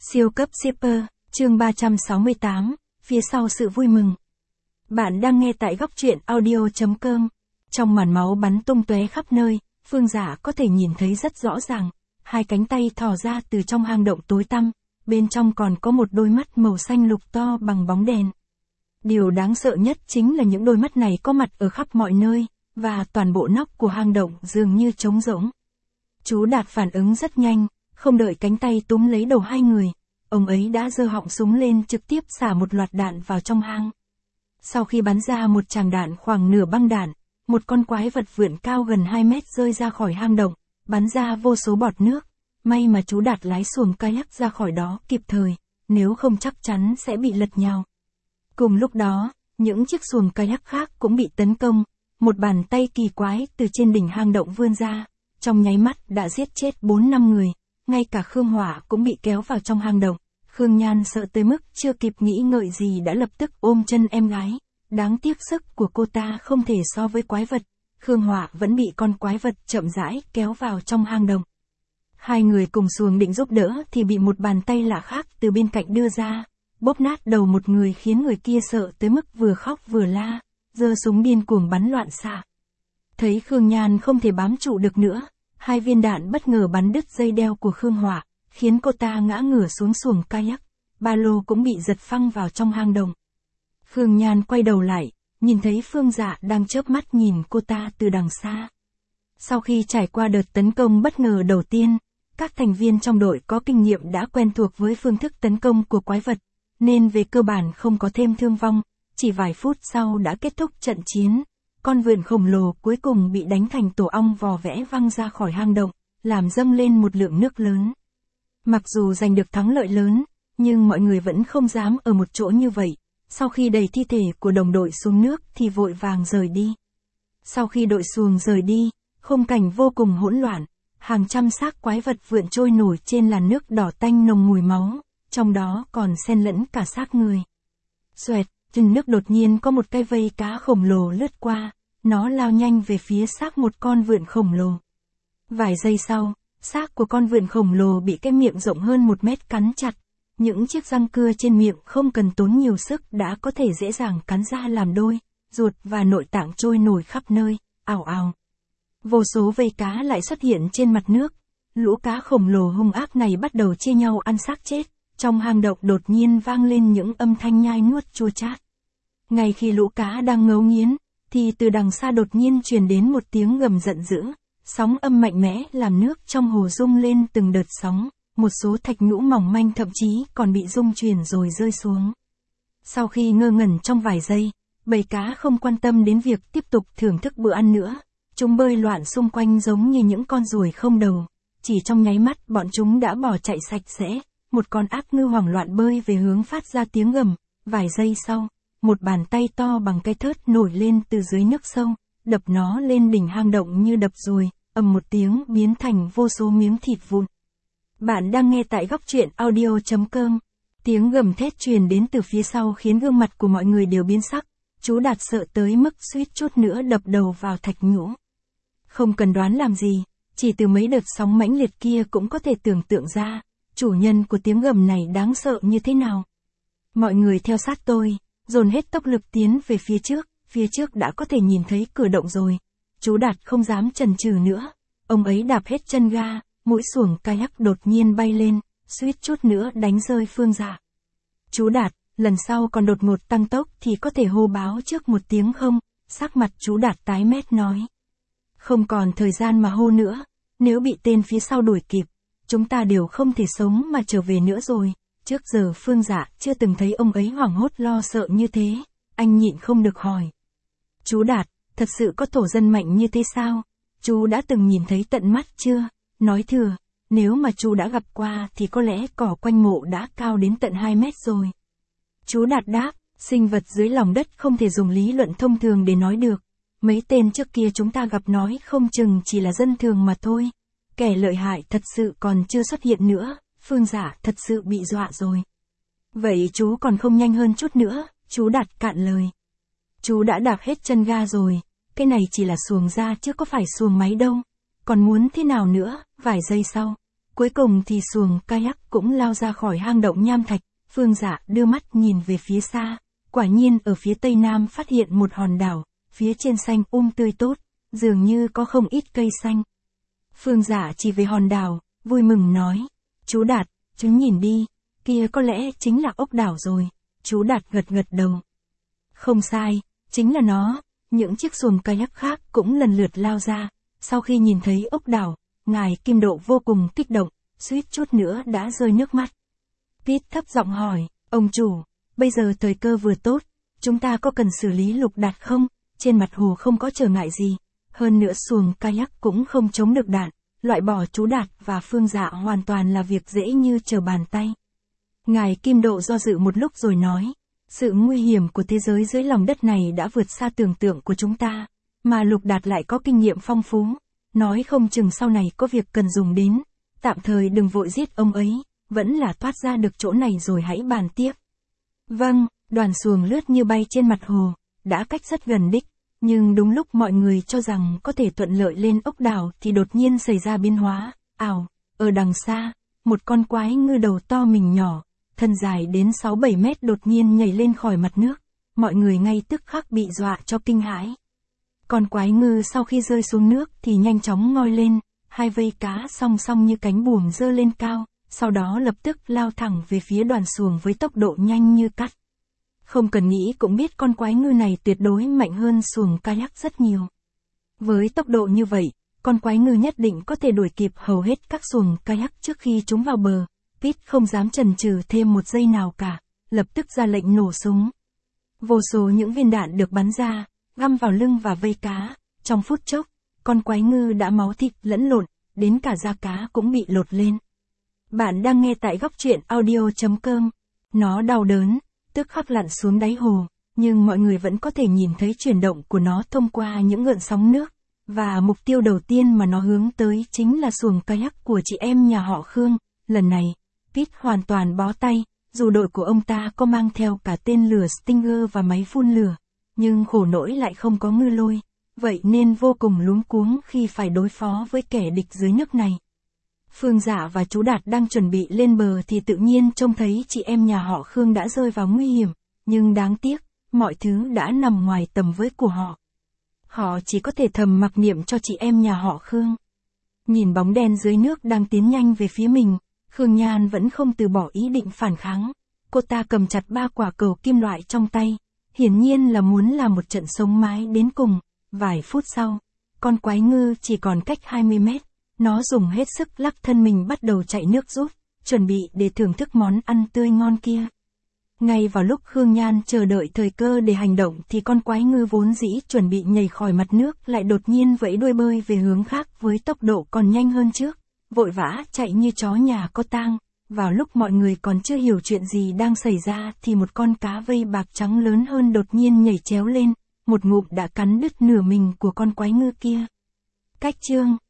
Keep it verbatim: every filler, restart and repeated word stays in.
Siêu cấp shipper, chương ba trăm sáu mươi tám, phía sau sự vui mừng. Bạn đang nghe tại góc truyện audio chấm com. Trong màn máu bắn tung tóe khắp nơi, Phương Dạ có thể nhìn thấy rất rõ ràng, hai cánh tay thò ra từ trong hang động tối tăm, bên trong còn có một đôi mắt màu xanh lục to bằng bóng đèn. Điều đáng sợ nhất chính là những đôi mắt này có mặt ở khắp mọi nơi, và toàn bộ nóc của hang động dường như trống rỗng. Chú Đạt phản ứng rất nhanh, không đợi cánh tay túm lấy đầu hai người, ông ấy đã giơ họng súng lên trực tiếp xả một loạt đạn vào trong hang. Sau khi bắn ra một tràng đạn khoảng nửa băng đạn, một con quái vật vượn cao gần hai mét rơi ra khỏi hang động, bắn ra vô số bọt nước. May mà chú Đạt lái xuồng kayak ra khỏi đó kịp thời, nếu không chắc chắn sẽ bị lật nhào. Cùng lúc đó, những chiếc xuồng kayak khác cũng bị tấn công, một bàn tay kỳ quái từ trên đỉnh hang động vươn ra, trong nháy mắt đã giết chết bốn năm người, ngay cả Khương Hỏa cũng bị kéo vào trong hang động. Khương Nhan sợ tới mức chưa kịp nghĩ ngợi gì đã lập tức ôm chân em gái. Đáng tiếc sức của cô ta không thể so với quái vật, Khương Hỏa vẫn bị con quái vật chậm rãi kéo vào trong hang động. Hai người cùng xuồng định giúp đỡ thì bị một bàn tay lạ khác từ bên cạnh đưa ra, bóp nát đầu một người khiến người kia sợ tới mức vừa khóc vừa la, giơ súng điên cuồng bắn loạn xạ. Thấy Khương Nhan không thể bám trụ được nữa, hai viên đạn bất ngờ bắn đứt dây đeo của Khương Hỏa, khiến cô ta ngã ngửa xuống xuồng kayak, ba lô cũng bị giật phăng vào trong hang động. Khương Nhan quay đầu lại, nhìn thấy Phương Dạ đang chớp mắt nhìn cô ta từ đằng xa. Sau khi trải qua đợt tấn công bất ngờ đầu tiên, các thành viên trong đội có kinh nghiệm đã quen thuộc với phương thức tấn công của quái vật, nên về cơ bản không có thêm thương vong, chỉ vài phút sau đã kết thúc trận chiến. Con vượn khổng lồ cuối cùng bị đánh thành tổ ong vò vẽ văng ra khỏi hang động, làm dâng lên một lượng nước lớn. Mặc dù giành được thắng lợi lớn, nhưng mọi người vẫn không dám ở một chỗ như vậy. Sau khi đẩy thi thể của đồng đội xuống nước thì vội vàng rời đi. Sau khi đội xuồng rời đi, khung cảnh vô cùng hỗn loạn, hàng trăm xác quái vật vượn trôi nổi trên làn nước đỏ tanh nồng mùi máu, trong đó còn xen lẫn cả xác người. Xoẹt, trên nước đột nhiên có một cái vây cá khổng lồ lướt qua, nó lao nhanh về phía xác một con vượn khổng lồ. Vài giây sau, xác của con vượn khổng lồ bị cái miệng rộng hơn một mét cắn chặt. Những chiếc răng cưa trên miệng không cần tốn nhiều sức đã có thể dễ dàng cắn ra làm đôi, ruột và nội tạng trôi nổi khắp nơi, ào ào. Vô số vây cá lại xuất hiện trên mặt nước, lũ cá khổng lồ hung ác này bắt đầu chia nhau ăn xác chết, trong hang động đột nhiên vang lên những âm thanh nhai nuốt chua chát. Ngay khi lũ cá đang ngấu nghiến, thì từ đằng xa đột nhiên truyền đến một tiếng gầm giận dữ, sóng âm mạnh mẽ làm nước trong hồ rung lên từng đợt sóng. Một số thạch nhũ mỏng manh thậm chí còn bị rung chuyển rồi rơi xuống. Sau khi ngơ ngẩn trong vài giây, bầy cá không quan tâm đến việc tiếp tục thưởng thức bữa ăn nữa. Chúng bơi loạn xung quanh giống như những con ruồi không đầu. Chỉ trong nháy mắt bọn chúng đã bỏ chạy sạch sẽ. Một con ác ngư hoảng loạn bơi về hướng phát ra tiếng gầm. Vài giây sau, một bàn tay to bằng cái thớt nổi lên từ dưới nước sâu, đập nó lên đỉnh hang động như đập ruồi, ầm một tiếng biến thành vô số miếng thịt vụn. Bạn đang nghe tại góc truyện audio chấm com. Tiếng gầm thét truyền đến từ phía sau khiến gương mặt của mọi người đều biến sắc. Chú Đạt sợ tới mức suýt chút nữa đập đầu vào thạch nhũ. Không cần đoán làm gì, chỉ từ mấy đợt sóng mãnh liệt kia cũng có thể tưởng tượng ra, chủ nhân của tiếng gầm này đáng sợ như thế nào. Mọi người theo sát tôi, dồn hết tốc lực tiến về phía trước, phía trước đã có thể nhìn thấy cửa động rồi. Chú Đạt không dám chần chừ nữa, ông ấy đạp hết chân ga. Mũi xuồng kayak đột nhiên bay lên, suýt chút nữa đánh rơi Phương Dạ. Chú Đạt, lần sau còn đột ngột tăng tốc thì có thể hô báo trước một tiếng không? Sắc mặt chú Đạt tái mét nói. Không còn thời gian mà hô nữa, nếu bị tên phía sau đuổi kịp, chúng ta đều không thể sống mà trở về nữa rồi. Trước giờ Phương Dạ chưa từng thấy ông ấy hoảng hốt lo sợ như thế, anh nhịn không được hỏi. Chú Đạt, thật sự có thổ dân mạnh như thế sao? Chú đã từng nhìn thấy tận mắt chưa? Nói thừa, nếu mà chú đã gặp qua thì có lẽ cỏ quanh mộ đã cao đến tận hai mét rồi. Chú Đạt đáp, sinh vật dưới lòng đất không thể dùng lý luận thông thường để nói được. Mấy tên trước kia chúng ta gặp nói không chừng chỉ là dân thường mà thôi. Kẻ lợi hại thật sự còn chưa xuất hiện nữa, Phương Dạ thật sự bị dọa rồi. Vậy chú còn không nhanh hơn chút nữa, chú Đạt cạn lời. Chú đã đạp hết chân ga rồi, cái này chỉ là xuồng ra chứ có phải xuồng máy đâu. Còn muốn thế nào nữa? Vài giây sau, Cuối cùng thì xuồng kayak cũng lao ra khỏi hang động nham thạch, Phương Dạ đưa mắt nhìn về phía xa, quả nhiên ở phía tây nam phát hiện một hòn đảo, phía trên xanh um tươi tốt, dường như có không ít cây xanh. Phương Dạ chỉ về hòn đảo, vui mừng nói, chú Đạt, chú nhìn đi, kia có lẽ chính là ốc đảo rồi. Chú Đạt gật gật đầu. Không sai, chính là nó. Những chiếc xuồng kayak khác cũng lần lượt lao ra, sau khi nhìn thấy ốc đảo, ngài Kim Độ vô cùng kích động, suýt chút nữa đã rơi nước mắt. Pete thấp giọng hỏi, ông chủ, bây giờ thời cơ vừa tốt, chúng ta có cần xử lý Lục Đạt không? Trên mặt hồ không có trở ngại gì, hơn nữa xuồng kayak cũng không chống được đạn, loại bỏ chú Đạt và Phương Dạ hoàn toàn là việc dễ như trở bàn tay. Ngài Kim Độ do dự một lúc rồi nói, sự nguy hiểm của thế giới dưới lòng đất này đã vượt xa tưởng tượng của chúng ta, mà Lục Đạt lại có kinh nghiệm phong phú, nói không chừng sau này có việc cần dùng đến, tạm thời đừng vội giết ông ấy, vẫn là thoát ra được chỗ này rồi hãy bàn tiếp. Vâng, đoàn xuồng lướt như bay trên mặt hồ, đã cách rất gần đích, nhưng đúng lúc mọi người cho rằng có thể thuận lợi lên ốc đảo thì đột nhiên xảy ra biến hóa, ảo, ở đằng xa, một con quái ngư đầu to mình nhỏ, thân dài đến sáu bảy mét đột nhiên nhảy lên khỏi mặt nước, mọi người ngay tức khắc bị dọa cho kinh hãi. Con quái ngư sau khi rơi xuống nước thì nhanh chóng ngoi lên, hai vây cá song song như cánh buồm giơ lên cao, sau đó lập tức lao thẳng về phía đoàn xuồng với tốc độ nhanh như cắt. Không cần nghĩ cũng biết con quái ngư này tuyệt đối mạnh hơn xuồng kayak rất nhiều. Với tốc độ như vậy, con quái ngư nhất định có thể đuổi kịp hầu hết các xuồng kayak trước khi chúng vào bờ. Pete không dám chần chừ thêm một giây nào cả, lập tức ra lệnh nổ súng. Vô số những viên đạn được bắn ra, găm vào lưng và vây cá, trong phút chốc, con quái ngư đã máu thịt lẫn lộn, đến cả da cá cũng bị lột lên. Bạn đang nghe tại góc truyện audio chấm com. Nó đau đớn, tức khắc lặn xuống đáy hồ, nhưng mọi người vẫn có thể nhìn thấy chuyển động của nó thông qua những gợn sóng nước, và mục tiêu đầu tiên mà nó hướng tới chính là xuồng kayak của chị em nhà họ Khương. Lần này, Pete hoàn toàn bó tay, dù đội của ông ta có mang theo cả tên lửa Stinger và máy phun lửa, nhưng khổ nỗi lại không có ngư lôi, vậy nên vô cùng luống cuống khi phải đối phó với kẻ địch dưới nước này. Phương Dạ và chú Đạt đang chuẩn bị lên bờ thì tự nhiên trông thấy chị em nhà họ Khương đã rơi vào nguy hiểm, nhưng đáng tiếc, mọi thứ đã nằm ngoài tầm với của họ. Họ chỉ có thể thầm mặc niệm cho chị em nhà họ Khương. Nhìn bóng đen dưới nước đang tiến nhanh về phía mình, Khương Nhan vẫn không từ bỏ ý định phản kháng. Cô ta cầm chặt ba quả cầu kim loại trong tay, hiển nhiên là muốn làm một trận sống mái đến cùng. Vài phút sau, con quái ngư chỉ còn cách hai mươi mét, nó dùng hết sức lắc thân mình bắt đầu chạy nước rút, chuẩn bị để thưởng thức món ăn tươi ngon kia. Ngay vào lúc Khương Nhan chờ đợi thời cơ để hành động thì con quái ngư vốn dĩ chuẩn bị nhảy khỏi mặt nước lại đột nhiên vẫy đuôi bơi về hướng khác với tốc độ còn nhanh hơn trước, vội vã chạy như chó nhà có tang. Vào lúc mọi người còn chưa hiểu chuyện gì đang xảy ra thì một con cá vây bạc trắng lớn hơn đột nhiên nhảy chéo lên, một ngụm đã cắn đứt nửa mình của con quái ngư kia. Cách chương